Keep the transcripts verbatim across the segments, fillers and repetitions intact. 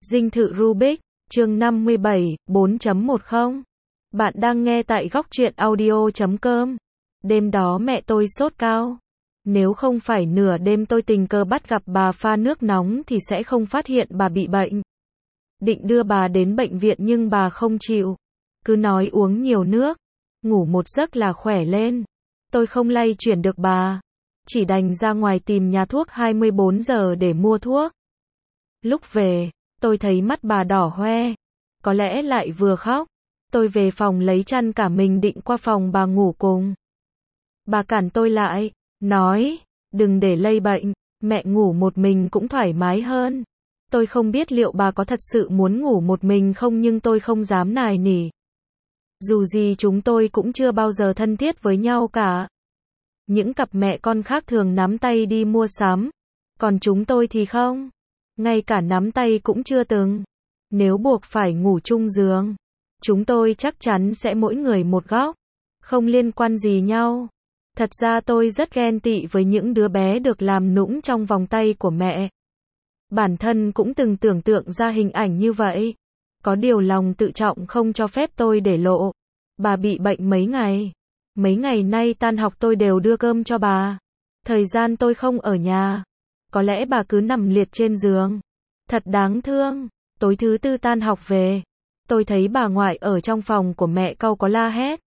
Dinh thự Rubik, chương năm mươi bảy, bốn chấm mười. Bạn đang nghe tại góc truyện audio chấm com. Đêm đó mẹ tôi sốt cao. Nếu không phải nửa đêm tôi tình cờ bắt gặp bà pha nước nóng thì sẽ không phát hiện bà bị bệnh. Định đưa bà đến bệnh viện nhưng bà không chịu. Cứ nói uống nhiều nước, ngủ một giấc là khỏe lên. Tôi không lay chuyển được bà. Chỉ đành ra ngoài tìm nhà thuốc hai mươi bốn giờ để mua thuốc. Lúc về, tôi thấy mắt bà đỏ hoe. Có lẽ lại vừa khóc. Tôi về phòng lấy chăn cả mình định qua phòng bà ngủ cùng. Bà cản tôi lại, nói, đừng để lây bệnh, mẹ ngủ một mình cũng thoải mái hơn. Tôi không biết liệu bà có thật sự muốn ngủ một mình không nhưng tôi không dám nài nỉ. Dù gì chúng tôi cũng chưa bao giờ thân thiết với nhau cả. Những cặp mẹ con khác thường nắm tay đi mua sắm, còn chúng tôi thì không. Ngay cả nắm tay cũng chưa từng. Nếu buộc phải ngủ chung giường, chúng tôi chắc chắn sẽ mỗi người một góc, không liên quan gì nhau. Thật ra tôi rất ghen tị với những đứa bé được làm nũng trong vòng tay của mẹ. Bản thân cũng từng tưởng tượng ra hình ảnh như vậy. Có điều lòng tự trọng không cho phép tôi để lộ. Bà bị bệnh mấy ngày. Mấy ngày nay tan học tôi đều đưa cơm cho bà. Thời gian tôi không ở nhà. Có lẽ bà cứ nằm liệt trên giường. Thật đáng thương. Tối thứ tư tan học về, tôi thấy bà ngoại ở trong phòng của mẹ cau có la hét.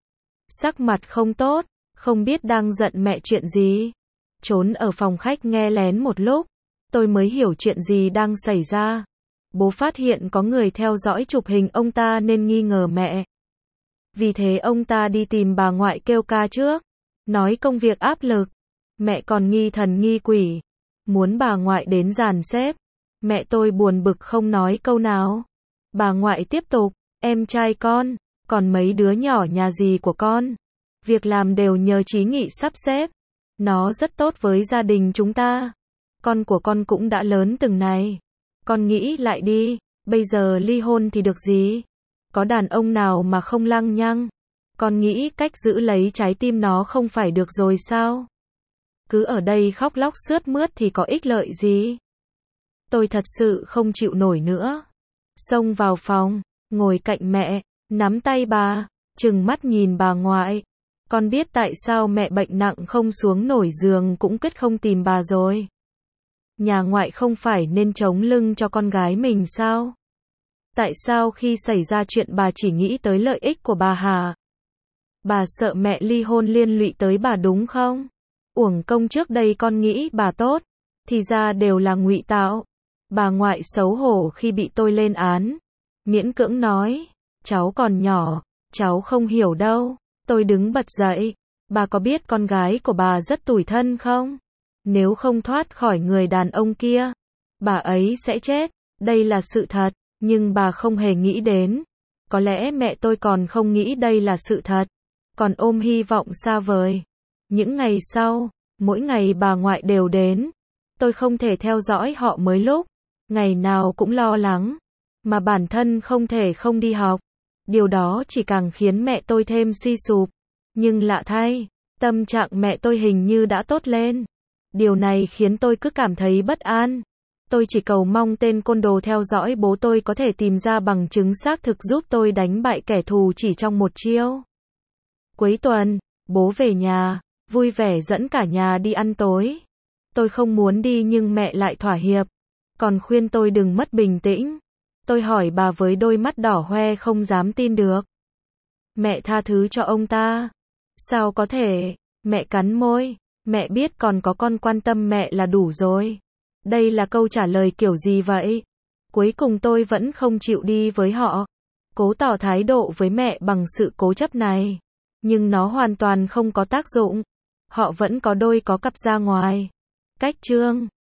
Sắc mặt không tốt, không biết đang giận mẹ chuyện gì. Trốn ở phòng khách nghe lén một lúc, tôi mới hiểu chuyện gì đang xảy ra. Bố phát hiện có người theo dõi chụp hình ông ta nên nghi ngờ mẹ. Vì thế ông ta đi tìm bà ngoại kêu ca trước, nói công việc áp lực. Mẹ còn nghi thần nghi quỷ, muốn bà ngoại đến dàn xếp. Mẹ tôi buồn bực không nói câu nào. Bà ngoại tiếp tục, em trai con, còn mấy đứa nhỏ nhà gì của con. Việc làm đều nhờ Chí Nghị sắp xếp. Nó rất tốt với gia đình chúng ta. Con của con cũng đã lớn từng này. Con nghĩ lại đi, bây giờ ly hôn thì được gì? Có đàn ông nào mà không lăng nhăng? Con nghĩ cách giữ lấy trái tim nó không phải được rồi sao? Cứ ở đây khóc lóc sướt mướt thì có ích lợi gì? Tôi thật sự không chịu nổi nữa. Xông vào phòng, ngồi cạnh mẹ, nắm tay bà, trừng mắt nhìn bà ngoại. Con biết tại sao mẹ bệnh nặng không xuống nổi giường cũng quyết không tìm bà rồi. Nhà ngoại không phải nên chống lưng cho con gái mình sao? Tại sao khi xảy ra chuyện bà chỉ nghĩ tới lợi ích của bà hả? Bà sợ mẹ ly hôn liên lụy tới bà đúng không? Uổng công trước đây con nghĩ bà tốt, thì ra đều là ngụy tạo. Bà ngoại xấu hổ khi bị tôi lên án. Miễn cưỡng nói, cháu còn nhỏ, cháu không hiểu đâu. Tôi đứng bật dậy. Bà có biết con gái của bà rất tủi thân không? Nếu không thoát khỏi người đàn ông kia, bà ấy sẽ chết. Đây là sự thật, nhưng bà không hề nghĩ đến. Có lẽ mẹ tôi còn không nghĩ đây là sự thật, còn ôm hy vọng xa vời. Những ngày sau, mỗi ngày bà ngoại đều đến. Tôi không thể theo dõi họ mới lúc. Ngày nào cũng lo lắng, mà bản thân không thể không đi học. Điều đó chỉ càng khiến mẹ tôi thêm suy sụp. Nhưng lạ thay, tâm trạng mẹ tôi hình như đã tốt lên. Điều này khiến tôi cứ cảm thấy bất an. Tôi chỉ cầu mong tên côn đồ theo dõi bố tôi có thể tìm ra bằng chứng xác thực giúp tôi đánh bại kẻ thù chỉ trong một chiêu. Cuối tuần, bố về nhà, vui vẻ dẫn cả nhà đi ăn tối. Tôi không muốn đi nhưng mẹ lại thỏa hiệp. Còn khuyên tôi đừng mất bình tĩnh. Tôi hỏi bà với đôi mắt đỏ hoe không dám tin được. Mẹ tha thứ cho ông ta. Sao có thể? Mẹ cắn môi. Mẹ biết còn có con quan tâm mẹ là đủ rồi. Đây là câu trả lời kiểu gì vậy? Cuối cùng tôi vẫn không chịu đi với họ. Cố tỏ thái độ với mẹ bằng sự cố chấp này. Nhưng nó hoàn toàn không có tác dụng. Họ vẫn có đôi có cặp ra ngoài. Cách chương